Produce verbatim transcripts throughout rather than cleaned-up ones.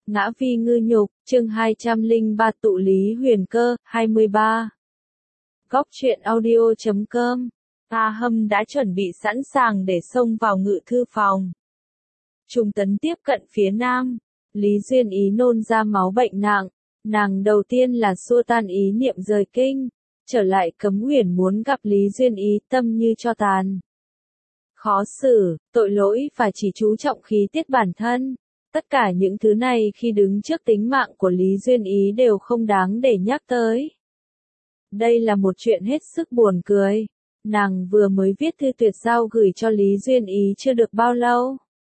Ngã vi ngư nhục, chương hai trăm lẻ ba tụ lý huyền cơ, hai mươi ba. Góc truyện audio chấm com. A Hâm đã chuẩn bị sẵn sàng để xông vào ngự thư phòng. Trung tấn tiếp cận phía nam. Lý Duyên Ý nôn ra máu bệnh nặng. Nàng đầu tiên là xua tan ý niệm rời kinh. Trở lại Cấm Uyển muốn gặp Lý Duyên Ý, tâm như tro tàn. Khó xử, tội lỗi và chỉ chú trọng khí tiết bản thân. Tất cả những thứ này khi đứng trước tính mạng của Lý Duyên Ý đều không đáng để nhắc tới. Đây là một chuyện hết sức buồn cười. Nàng vừa mới viết thư tuyệt giao gửi cho Lý Duyên Ý chưa được bao lâu.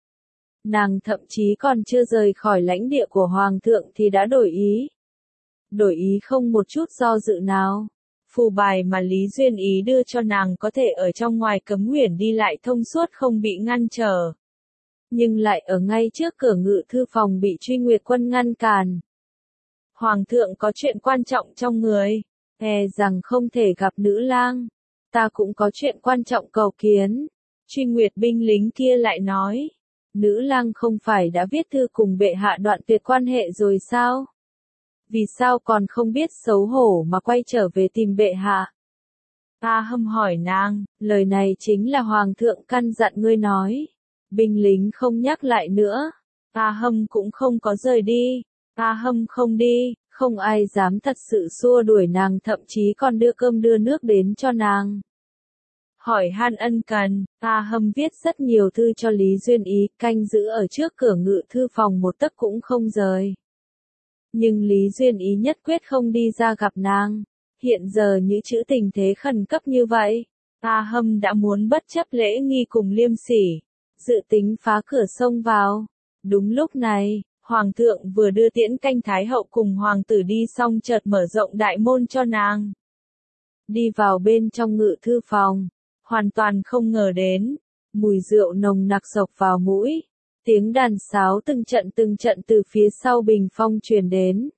Nàng thậm chí còn chưa rời khỏi lãnh địa của Hoàng thượng thì đã đổi ý. Đổi ý không một chút do dự nào. Phù bài mà Lý Duyên Ý đưa cho nàng có thể ở trong ngoài Cấm Uyển đi lại thông suốt không bị ngăn trở. Nhưng lại ở ngay trước cửa ngự thư phòng bị Truy Nguyệt Quân ngăn cản. Hoàng thượng có chuyện quan trọng trong người, e rằng không thể gặp nữ lang. Ta cũng có chuyện quan trọng cầu kiến. Truy Nguyệt binh lính kia lại nói. Nữ lang không phải đã viết thư cùng bệ hạ đoạn tuyệt quan hệ rồi sao? Vì sao còn không biết xấu hổ mà quay trở về tìm bệ hạ? A Hâm hỏi nàng, lời này chính là Hoàng thượng căn dặn ngươi nói. Binh lính không nhắc lại nữa. A Hâm cũng không có rời đi. A Hâm không đi, không ai dám thật sự xua đuổi nàng, thậm chí còn đưa cơm đưa nước đến cho nàng. Hỏi han ân cần, A Hâm viết rất nhiều thư cho Lý Duyên Ý, canh giữ ở trước cửa ngự thư phòng một tấc cũng không rời. Nhưng Lý Duyên Ý nhất quyết không đi ra gặp nàng. Hiện giờ những chữ tình thế khẩn cấp như vậy, A Hâm đã muốn bất chấp lễ nghi cùng liêm sỉ, dự tính phá cửa xông vào. Đúng lúc này, Hoàng thượng vừa đưa tiễn canh Thái hậu cùng Hoàng tử đi xong chợt mở rộng đại môn cho nàng. Đi vào bên trong ngự thư phòng, hoàn toàn không ngờ đến, mùi rượu nồng nặc xộc vào mũi, tiếng đàn sáo từng trận từng trận từ phía sau bình phong truyền đến.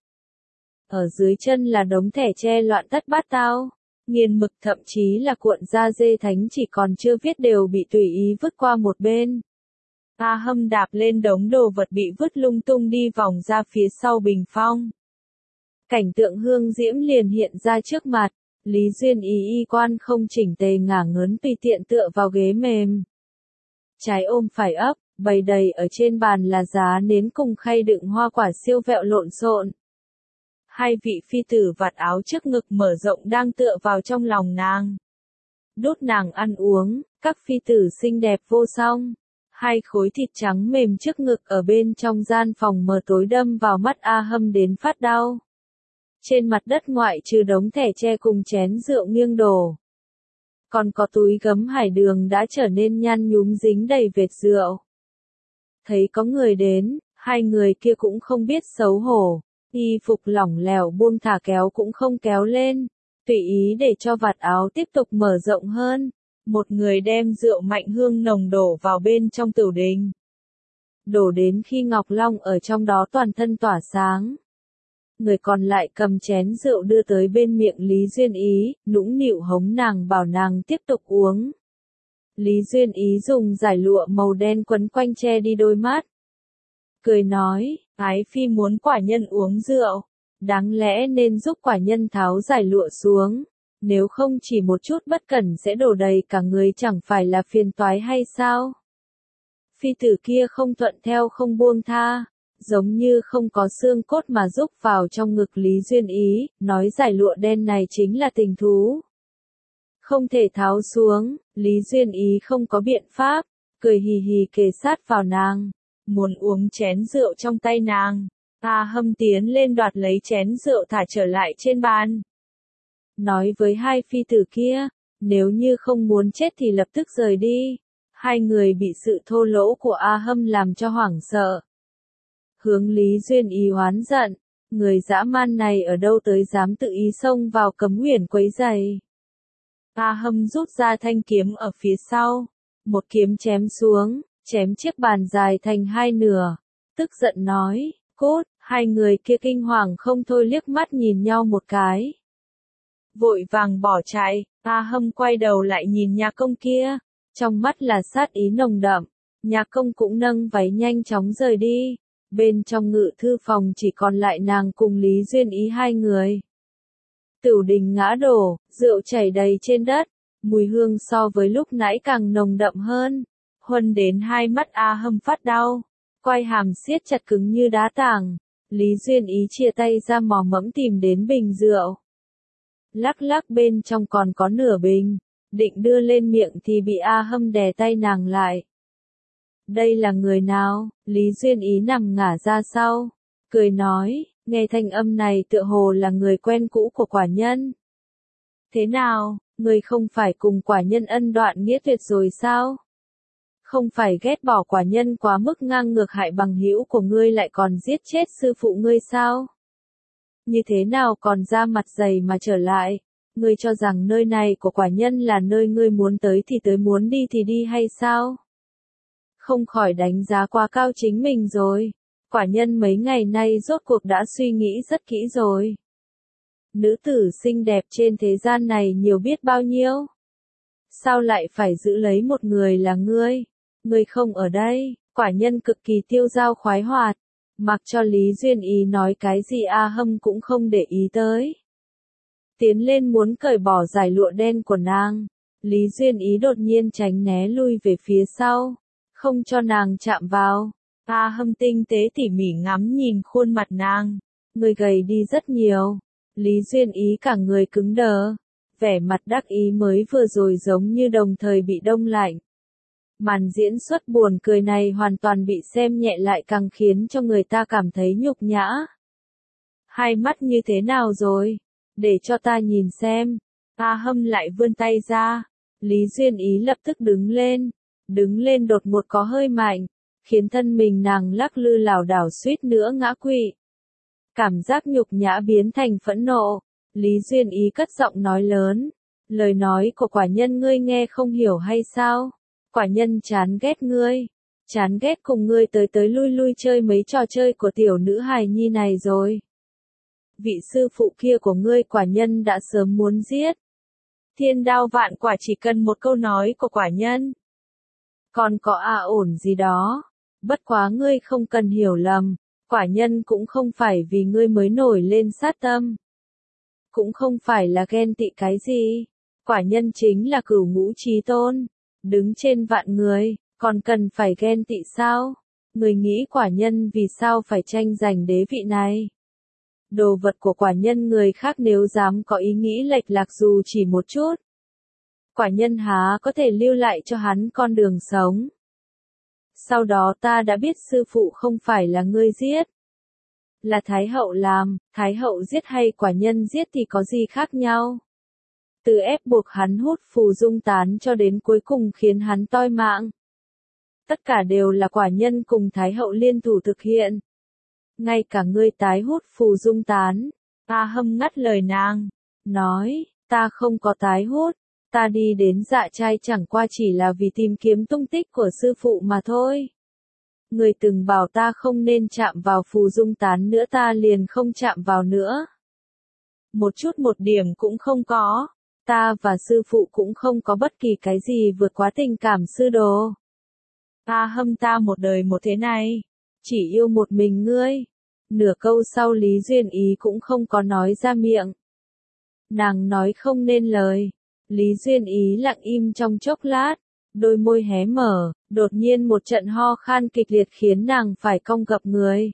Ở dưới chân là đống thẻ tre loạn tất bát tao, nghiền mực thậm chí là cuộn da dê thánh chỉ còn chưa viết đều bị tùy ý vứt qua một bên. A Hâm đạp lên đống đồ vật bị vứt lung tung đi vòng ra phía sau bình phong. Cảnh tượng hương diễm liền hiện ra trước mặt, Lý Duyên Ý y quan không chỉnh tề ngả ngớn tùy tiện tựa vào ghế mềm. Trái ôm phải ấp, bày đầy ở trên bàn là giá nến cùng khay đựng hoa quả siêu vẹo lộn xộn. Hai vị phi tử vạt áo trước ngực mở rộng đang tựa vào trong lòng nàng. Đốt nàng ăn uống, các phi tử xinh đẹp vô song. Hai khối thịt trắng mềm trước ngực ở bên trong gian phòng mờ tối đâm vào mắt A Hâm đến phát đau. Trên mặt đất ngoại trừ đống thẻ tre cùng chén rượu nghiêng đổ, còn có túi gấm hải đường đã trở nên nhăn nhúm dính đầy vệt rượu. Thấy có người đến, hai người kia cũng không biết xấu hổ, y phục lỏng lẻo buông thả kéo cũng không kéo lên, tùy ý để cho vạt áo tiếp tục mở rộng hơn. Một người đem rượu mạnh hương nồng đổ vào bên trong tửu đình. Đổ đến khi Ngọc Long ở trong đó toàn thân tỏa sáng. Người còn lại cầm chén rượu đưa tới bên miệng Lý Duyên Ý, nũng nịu hống nàng bảo nàng tiếp tục uống. Lý Duyên Ý dùng giải lụa màu đen quấn quanh che đi đôi mắt. Cười nói, ái phi muốn quả nhân uống rượu, đáng lẽ nên giúp quả nhân tháo giải lụa xuống. Nếu không chỉ một chút bất cẩn sẽ đổ đầy cả người chẳng phải là phiền toái hay sao? Phi tử kia không thuận theo không buông tha, giống như không có xương cốt mà rúc vào trong ngực Lý Duyên Ý, nói giải lụa đen này chính là tình thú. Không thể tháo xuống, Lý Duyên Ý không có biện pháp, cười hì hì kề sát vào nàng, muốn uống chén rượu trong tay nàng. A Hâm tiến lên đoạt lấy chén rượu thả trở lại trên bàn. Nói với hai phi tử kia, nếu như không muốn chết thì lập tức rời đi. Hai người bị sự thô lỗ của A Hâm làm cho hoảng sợ. Hướng Lý Duyên Ý oán giận, người dã man này ở đâu tới dám tự ý xông vào Cấm Uyển quấy rầy. A Hâm rút ra thanh kiếm ở phía sau, một kiếm chém xuống, chém chiếc bàn dài thành hai nửa, tức giận nói, cốt, hai người kia kinh hoàng không thôi liếc mắt nhìn nhau một cái. Vội vàng bỏ chạy, A Hâm quay đầu lại nhìn nhà công kia, trong mắt là sát ý nồng đậm, nhà công cũng nâng váy nhanh chóng rời đi, Bên trong ngự thư phòng chỉ còn lại nàng cùng Lý Duyên Ý hai người. Tửu đình ngã đổ, rượu chảy đầy trên đất, mùi hương so với lúc nãy càng nồng đậm hơn. Huân đến hai mắt A Hâm phát đau, quai hàm siết chặt cứng như đá tảng. Lý Duyên Ý chia tay ra mò mẫm tìm đến bình rượu. Lắc lắc bên trong còn có nửa bình, định đưa lên miệng thì bị A Hâm đè tay nàng lại. Đây là người nào? Lý Duyên Ý nằm ngả ra sau, cười nói, nghe thanh âm này tựa hồ là người quen cũ của quả nhân. Thế nào, người không phải cùng quả nhân ân đoạn nghĩa tuyệt rồi sao? Không phải ghét bỏ quả nhân quá mức ngang ngược hại bằng hữu của ngươi lại còn giết chết sư phụ ngươi sao? Như thế nào còn ra mặt dày mà trở lại? Ngươi cho rằng nơi này của quả nhân là nơi ngươi muốn tới thì tới, muốn đi thì đi hay sao? Không khỏi đánh giá quá cao chính mình rồi. Quả nhân mấy ngày nay rốt cuộc đã suy nghĩ rất kỹ rồi. Nữ tử xinh đẹp trên thế gian này nhiều biết bao nhiêu. Sao lại phải giữ lấy một người là ngươi? Ngươi không ở đây, quả nhân cực kỳ tiêu dao khoái hoạt. Mặc cho Lý Duyên Ý nói cái gì A Hâm cũng không để ý tới. Tiến lên muốn cởi bỏ dải lụa đen của nàng. Lý Duyên Ý đột nhiên tránh né lui về phía sau, không cho nàng chạm vào. A Hâm tinh tế tỉ mỉ ngắm nhìn khuôn mặt nàng. Người gầy đi rất nhiều. Lý Duyên Ý cả người cứng đờ. Vẻ mặt đắc ý mới vừa rồi giống như đồng thời bị đông lạnh. Màn diễn xuất buồn cười này hoàn toàn bị xem nhẹ lại càng khiến cho người ta cảm thấy nhục nhã. Hai mắt như thế nào rồi? Để cho ta nhìn xem. A Hâm lại vươn tay ra. Lý Duyên Ý lập tức đứng lên. Đứng lên đột ngột có hơi mạnh, khiến thân mình nàng lắc lư lảo đảo suýt nữa ngã quỵ. Cảm giác nhục nhã biến thành phẫn nộ. Lý Duyên Ý cất giọng nói lớn. Lời nói của quả nhân ngươi nghe không hiểu hay sao? Quả nhân chán ghét ngươi. Chán ghét cùng ngươi tới tới lui lui chơi mấy trò chơi của tiểu nữ hài nhi này rồi. Vị sư phụ kia của ngươi quả nhân đã sớm muốn giết. Thiên đao vạn quả chỉ cần một câu nói của quả nhân. Còn có à ổn gì đó. Bất quá ngươi không cần hiểu lầm. Quả nhân cũng không phải vì ngươi mới nổi lên sát tâm. Cũng không phải là ghen tị cái gì. Quả nhân chính là cửu ngũ chí tôn. Đứng trên vạn người, còn cần phải ghen tị sao? Người nghĩ quả nhân vì sao phải tranh giành đế vị này? Đồ vật của quả nhân người khác nếu dám có ý nghĩ lệch lạc dù chỉ một chút. Quả nhân há có thể lưu lại cho hắn con đường sống. Sau đó ta đã biết sư phụ không phải là ngươi giết. Là Thái hậu làm, Thái hậu giết hay quả nhân giết thì có gì khác nhau? Từ ép buộc hắn hút phù dung tán cho đến cuối cùng khiến hắn toi mạng. Tất cả đều là quả nhân cùng Thái hậu liên thủ thực hiện. Ngay cả ngươi tái hút phù dung tán. A Hâm ngắt lời nàng, nói, ta không có tái hút, ta đi đến Dạ Trai chẳng qua chỉ là vì tìm kiếm tung tích của sư phụ mà thôi. Người từng bảo ta không nên chạm vào phù dung tán nữa, ta liền không chạm vào nữa. Một chút một điểm cũng không có. Ta và sư phụ cũng không có bất kỳ cái gì vượt quá tình cảm sư đồ. A Hâm ta một đời một thế này, chỉ yêu một mình ngươi. Nửa câu sau Lý Duyên Ý cũng không có nói ra miệng. Nàng nói không nên lời. Lý Duyên Ý lặng im trong chốc lát, đôi môi hé mở, đột nhiên một trận ho khan kịch liệt khiến nàng phải cong gập người.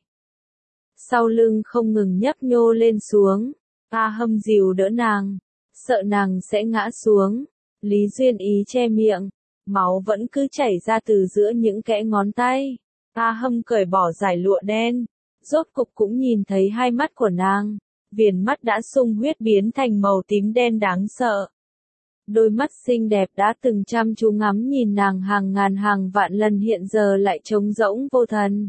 Sau lưng không ngừng nhấp nhô lên xuống. A Hâm dìu đỡ nàng, sợ nàng sẽ ngã xuống. Lý Duyên Ý che miệng, máu vẫn cứ chảy ra từ giữa những kẽ ngón tay. A Hâm cởi bỏ dải lụa đen, rốt cục cũng nhìn thấy hai mắt của nàng. Viền mắt đã sung huyết biến thành màu tím đen đáng sợ. Đôi mắt xinh đẹp đã từng chăm chú ngắm nhìn nàng hàng ngàn hàng vạn lần hiện giờ lại trống rỗng vô thần.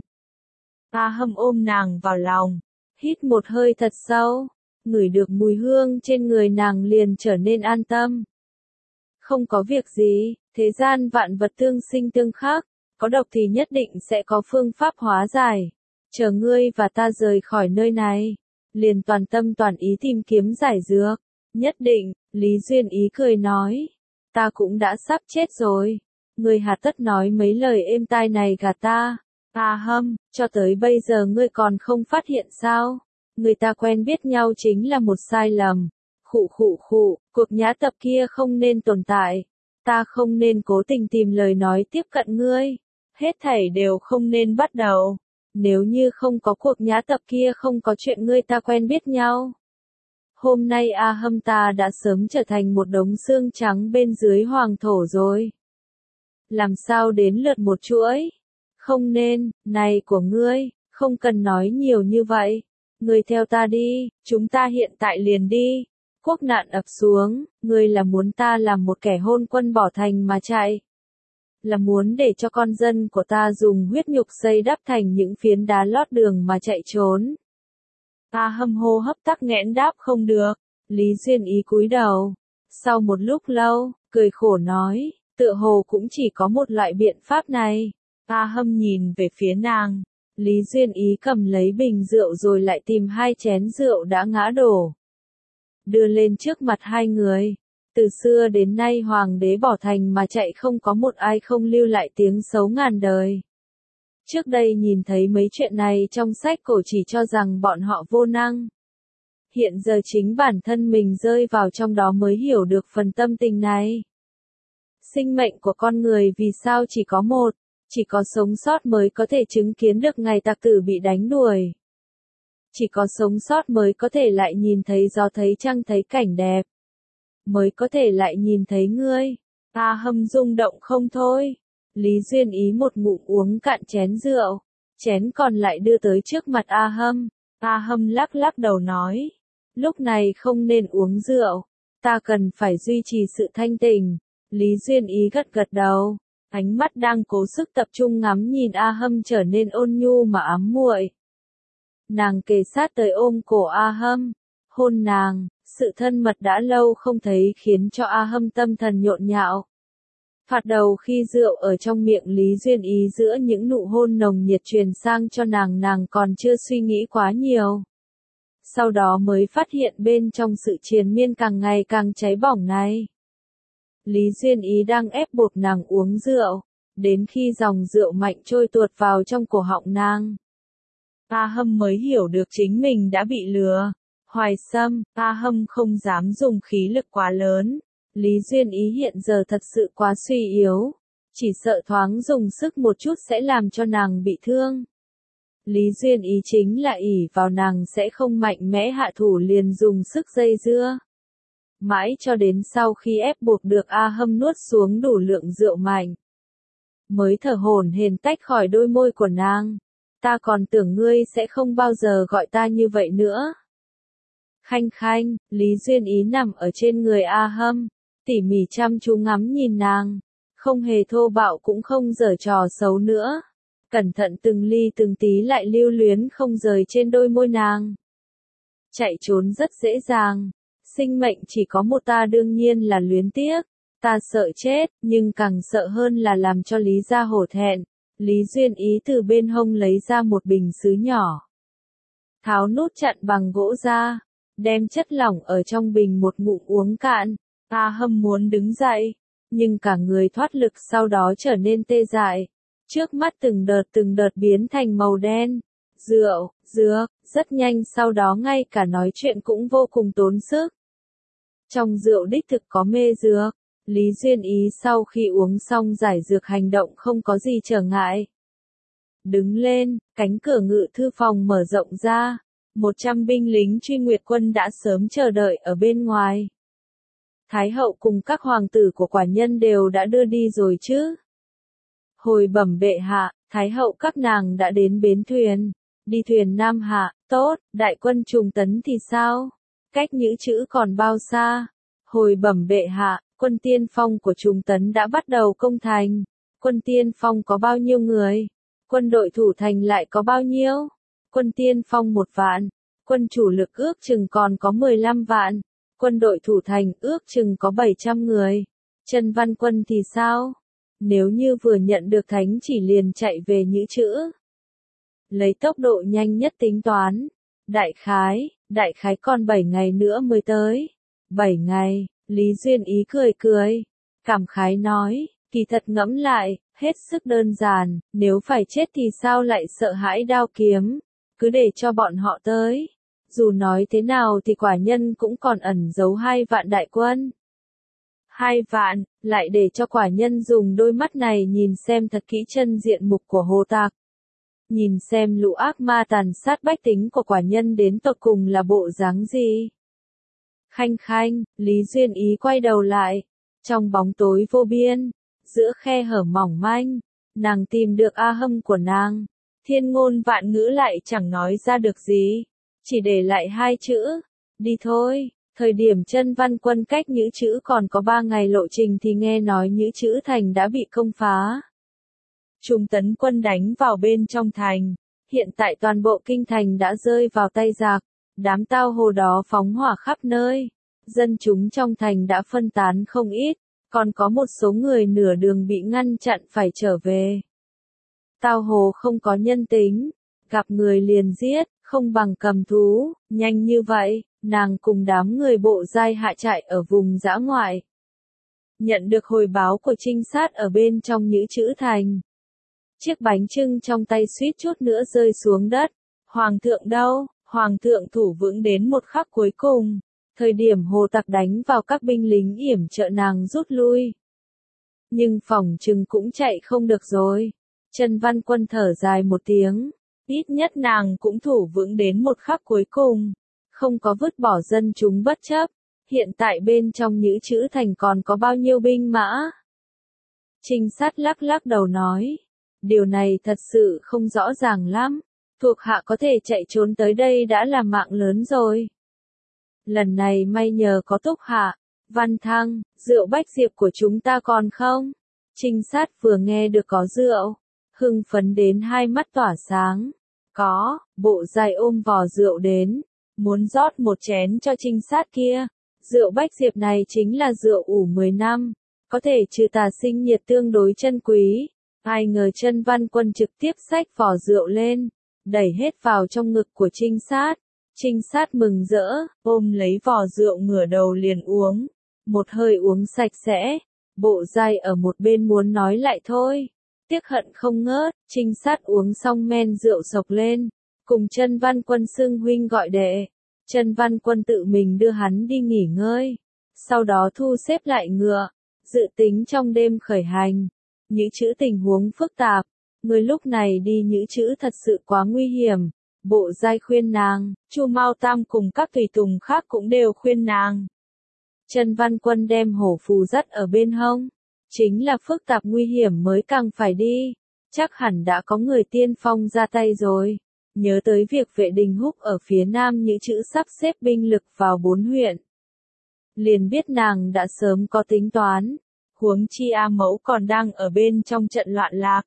A Hâm ôm nàng vào lòng, hít một hơi thật sâu, ngửi được mùi hương trên người nàng liền trở nên an tâm. Không có việc gì, thế gian vạn vật tương sinh tương khắc, có độc thì nhất định sẽ có phương pháp hóa giải. Chờ ngươi và ta rời khỏi nơi này, liền toàn tâm toàn ý tìm kiếm giải dược. Nhất định, Lý Duyên Ý cười nói, ta cũng đã sắp chết rồi. Ngươi hà tất nói mấy lời êm tai này gà ta. A Hâm, cho tới bây giờ ngươi còn không phát hiện sao? Người ta quen biết nhau chính là một sai lầm. Khụ khụ khụ, cuộc nhã tập kia không nên tồn tại. Ta không nên cố tình tìm lời nói tiếp cận ngươi. Hết thảy đều không nên bắt đầu. Nếu như không có cuộc nhã tập kia, không có chuyện ngươi ta quen biết nhau. Hôm nay A Hâm ta đã sớm trở thành một đống xương trắng bên dưới hoàng thổ rồi. Làm sao đến lượt một chuỗi? Không nên, này của ngươi, không cần nói nhiều như vậy. Ngươi theo ta đi, chúng ta hiện tại liền đi. Quốc nạn ập xuống, ngươi là muốn ta làm một kẻ hôn quân bỏ thành mà chạy. Là muốn để cho con dân của ta dùng huyết nhục xây đắp thành những phiến đá lót đường mà chạy trốn. A Hâm hô hấp tắc nghẽn đáp không được. Lý Duyên Ý cúi đầu. Sau một lúc lâu, cười khổ nói, tựa hồ cũng chỉ có một loại biện pháp này. A Hâm nhìn về phía nàng. Lý Duyên Ý cầm lấy bình rượu rồi lại tìm hai chén rượu đã ngã đổ. Đưa lên trước mặt hai người. Từ xưa đến nay hoàng đế bỏ thành mà chạy, không có một ai không lưu lại tiếng xấu ngàn đời. Trước đây nhìn thấy mấy chuyện này trong sách cổ chỉ cho rằng bọn họ vô năng. Hiện giờ chính bản thân mình rơi vào trong đó mới hiểu được phần tâm tình này. Sinh mệnh của con người vì sao chỉ có một, chỉ có sống sót mới có thể chứng kiến được ngày tặc tử bị đánh đuổi. Chỉ có sống sót mới có thể lại nhìn thấy gió, thấy trăng, thấy cảnh đẹp. Mới có thể lại nhìn thấy ngươi. A Hâm rung động không thôi. Lý Duyên Ý một ngụm uống cạn chén rượu. Chén còn lại đưa tới trước mặt A Hâm. A Hâm lắc lắc đầu nói. Lúc này không nên uống rượu. Ta cần phải duy trì sự thanh tỉnh. Lý Duyên Ý gật gật đầu. Ánh mắt đang cố sức tập trung ngắm nhìn A Hâm trở nên ôn nhu mà ám muội. Nàng kề sát tới ôm cổ A Hâm. Hôn nàng. Sự thân mật đã lâu không thấy khiến cho A Hâm tâm thần nhộn nhạo. Phạt đầu khi rượu ở trong miệng Lý Duyên Ý giữa những nụ hôn nồng nhiệt truyền sang cho nàng, nàng còn chưa suy nghĩ quá nhiều. Sau đó mới phát hiện bên trong sự triền miên càng ngày càng cháy bỏng này. Lý Duyên Ý đang ép buộc nàng uống rượu, đến khi dòng rượu mạnh trôi tuột vào trong cổ họng nàng. A Hâm mới hiểu được chính mình đã bị lừa. Hoài Sâm, A Hâm không dám dùng khí lực quá lớn. Lý Duyên Ý hiện giờ thật sự quá suy yếu. Chỉ sợ thoáng dùng sức một chút sẽ làm cho nàng bị thương. Lý Duyên Ý chính là ỷ vào nàng sẽ không mạnh mẽ hạ thủ liền dùng sức dây dưa. Mãi cho đến sau khi ép buộc được A Hâm nuốt xuống đủ lượng rượu mạnh. Mới thở hổn hển tách khỏi đôi môi của nàng. Ta còn tưởng ngươi sẽ không bao giờ gọi ta như vậy nữa. Khanh khanh, Lý Duyên Ý nằm ở trên người A Hâm, tỉ mỉ chăm chú ngắm nhìn nàng, không hề thô bạo cũng không giở trò xấu nữa. Cẩn thận từng ly từng tí lại lưu luyến không rời trên đôi môi nàng. Chạy trốn rất dễ dàng, sinh mệnh chỉ có một ta đương nhiên là luyến tiếc. Ta sợ chết, nhưng càng sợ hơn là làm cho Lý gia hổ thẹn. Lý Duyên Ý từ bên hông lấy ra một bình sứ nhỏ. Tháo nút chặn bằng gỗ ra. Đem chất lỏng ở trong bình một ngụm uống cạn. A Hâm muốn đứng dậy, nhưng cả người thoát lực sau đó trở nên tê dại. Trước mắt từng đợt từng đợt biến thành màu đen. Rượu, dược, rất nhanh sau đó ngay cả nói chuyện cũng vô cùng tốn sức. Trong rượu đích thực có mê dược. Lý Duyên Ý sau khi uống xong giải dược hành động không có gì trở ngại. Đứng lên, cánh cửa ngự thư phòng mở rộng ra. Một trăm binh lính truy nguyệt quân đã sớm chờ đợi ở bên ngoài. Thái hậu cùng các hoàng tử của quả nhân đều đã đưa đi rồi chứ. Hồi bẩm bệ hạ, thái hậu các nàng đã đến bến thuyền. Đi thuyền Nam Hạ, tốt, đại quân Trùng Tấn thì sao? Cách nhữ chữ còn bao xa? Hồi bẩm bệ hạ, quân tiên phong của Trùng Tấn đã bắt đầu công thành. Quân tiên phong có bao nhiêu người? Quân đội thủ thành lại có bao nhiêu? Quân tiên phong một vạn, quân chủ lực ước chừng còn có mười lăm vạn, quân đội thủ thành ước chừng có bảy trăm người. Trần Văn Quân thì sao? Nếu như vừa nhận được thánh chỉ liền chạy về nhữ chữ. Lấy tốc độ nhanh nhất tính toán. Đại khái, đại khái còn bảy ngày nữa mới tới. bảy ngày, Lý Duyên Ý cười cười. Cảm khái nói, Kỳ thật ngẫm lại, hết sức đơn giản, nếu phải chết thì sao lại sợ hãi đao kiếm, cứ để cho bọn họ tới. Dù nói thế nào thì quả nhân cũng còn ẩn giấu hai vạn đại quân. Hai vạn, lại để cho quả nhân dùng đôi mắt này nhìn xem thật kỹ chân diện mục của Hồ Tạc. Nhìn xem lũ ác ma tàn sát bách tính của quả nhân đến tột cùng là bộ dáng gì. Khanh khanh, Lý Duyên Ý quay đầu lại. Trong bóng tối vô biên, giữa khe hở mỏng manh, nàng tìm được A Hâm của nàng. Thiên ngôn vạn ngữ lại chẳng nói ra được gì. Chỉ để lại hai chữ. Đi thôi. Thời điểm Chân Văn Quân cách Nhữ Chữ còn có ba ngày lộ trình thì nghe nói Nhữ Chữ thành đã bị công phá. Trung tấn quân đánh vào bên trong thành. Hiện tại toàn bộ kinh thành đã rơi vào tay giặc. Đám tao hồ đó phóng hỏa khắp nơi. Dân chúng trong thành đã phân tán không ít. Còn có một số người nửa đường bị ngăn chặn phải trở về. Tao hồ không có nhân tính. Gặp người liền giết, không bằng cầm thú. Nhanh như vậy, nàng cùng đám người bộ giai hạ trại ở vùng dã ngoại. Nhận được hồi báo của trinh sát ở bên trong Nhữ Chữ thành. Chiếc bánh chưng trong tay suýt chút nữa rơi xuống đất. Hoàng thượng đâu? Hoàng thượng thủ vững đến một khắc cuối cùng. Thời điểm Hồ Tặc đánh vào các binh lính yểm trợ nàng rút lui. Nhưng phỏng chừng cũng chạy không được rồi. Chân Văn Quân thở dài một tiếng. Ít nhất nàng cũng thủ vững đến một khắc cuối cùng. Không có vứt bỏ dân chúng bất chấp. Hiện tại bên trong Nhữ Chữ thành còn có bao nhiêu binh mã? Trinh sát lắc lắc đầu nói. Điều này thật sự không rõ ràng lắm. Thuộc hạ có thể chạy trốn tới đây đã là mạng lớn rồi. Lần này may nhờ có Túc Hạ, Văn Thăng, rượu bách diệp của chúng ta còn không? Trinh sát vừa nghe được có rượu, hưng phấn đến hai mắt tỏa sáng. Có, bộ giai ôm vò rượu đến, muốn rót một chén cho trinh sát kia. Rượu bách diệp này chính là rượu ủ mười năm, có thể trừ tà sinh nhiệt tương đối chân quý. Ai ngờ Chân Văn Quân trực tiếp xách vò rượu lên, đẩy hết vào trong ngực của trinh sát. Trinh sát mừng rỡ, ôm lấy vò rượu ngửa đầu liền uống. Một hơi uống sạch sẽ. Bộ giai ở một bên muốn nói lại thôi. Tiếc hận không ngớt, trinh sát uống xong men rượu sộc lên. Cùng Chân Văn Quân xưng huynh gọi đệ. Chân Văn Quân tự mình đưa hắn đi nghỉ ngơi. Sau đó thu xếp lại ngựa. Dự tính trong đêm khởi hành. Nhữ Chữ tình huống phức tạp. Người lúc này đi Nhữ Chữ thật sự quá nguy hiểm. Bộ giai khuyên nàng, Chu Mao Tam cùng các tùy tùng khác cũng đều khuyên nàng. Chân Văn Quân đem hổ phù dắt ở bên hông. Chính là phức tạp nguy hiểm mới càng phải đi. Chắc hẳn đã có người tiên phong ra tay rồi. Nhớ tới việc vệ đình húc ở phía nam Nhữ Chữ sắp xếp binh lực vào bốn huyện. Liền biết nàng đã sớm có tính toán. Huống chi A Mẫu còn đang ở bên trong trận loạn lạc.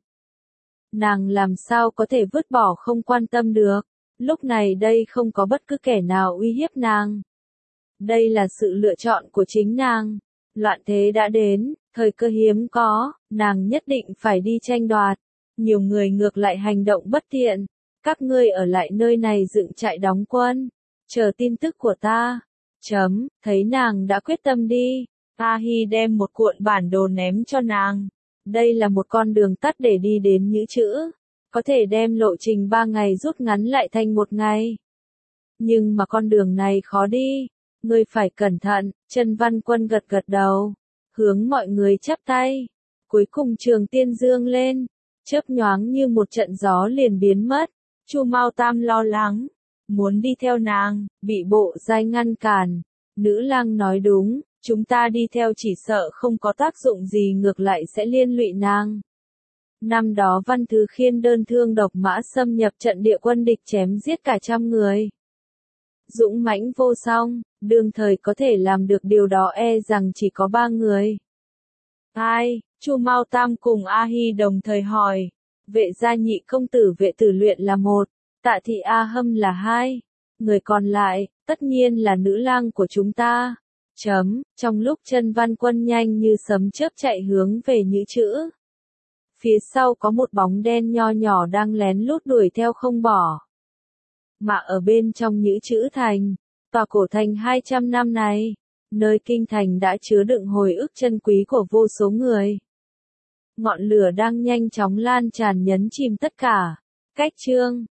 Nàng làm sao có thể vứt bỏ không quan tâm được. Lúc này đây không có bất cứ kẻ nào uy hiếp nàng. Đây là sự lựa chọn của chính nàng. Loạn thế đã đến, thời cơ hiếm có, nàng nhất định phải đi tranh đoạt. Nhiều người ngược lại hành động bất tiện. Các ngươi ở lại nơi này dựng trại đóng quân. Chờ tin tức của ta. Chấm, thấy nàng đã quyết tâm đi. A Hi đem một cuộn bản đồ ném cho nàng. Đây là một con đường tắt để đi đến Nhữ Chữ. Có thể đem lộ trình ba ngày rút ngắn lại thành một ngày. Nhưng mà con đường này khó đi. Ngươi phải cẩn thận. Chân Văn Quân gật gật đầu. Hướng mọi người chắp tay. Cuối cùng Trường Tiên dương lên. Chớp nhoáng như một trận gió liền biến mất. Chu Mao Tam lo lắng. Muốn đi theo nàng. Bị bộ giai ngăn cản. Nữ lang nói đúng. Chúng ta đi theo chỉ sợ không có tác dụng gì ngược lại sẽ liên lụy nàng. Năm đó Văn Thứ Khiên đơn thương độc mã xâm nhập trận địa quân địch chém giết cả trăm người. Dũng mãnh vô song, đương thời có thể làm được điều đó e rằng chỉ có ba người. Ai? Chu Mao Tam cùng A Hi đồng thời hỏi. Vệ gia nhị công tử Vệ Tử Luyện là một, Tạ thị A Hâm là hai. Người còn lại, tất nhiên là nữ lang của chúng ta. Chấm, trong lúc Chân Văn Quân nhanh như sấm chớp chạy hướng về Nhữ Chữ. Phía sau có một bóng đen nho nhỏ đang lén lút đuổi theo không bỏ. Mà ở bên trong Nhữ Chữ thành, tòa cổ thành hai trăm năm này, nơi kinh thành đã chứa đựng hồi ức chân quý của vô số người. Ngọn lửa đang nhanh chóng lan tràn nhấn chìm tất cả. Cách chương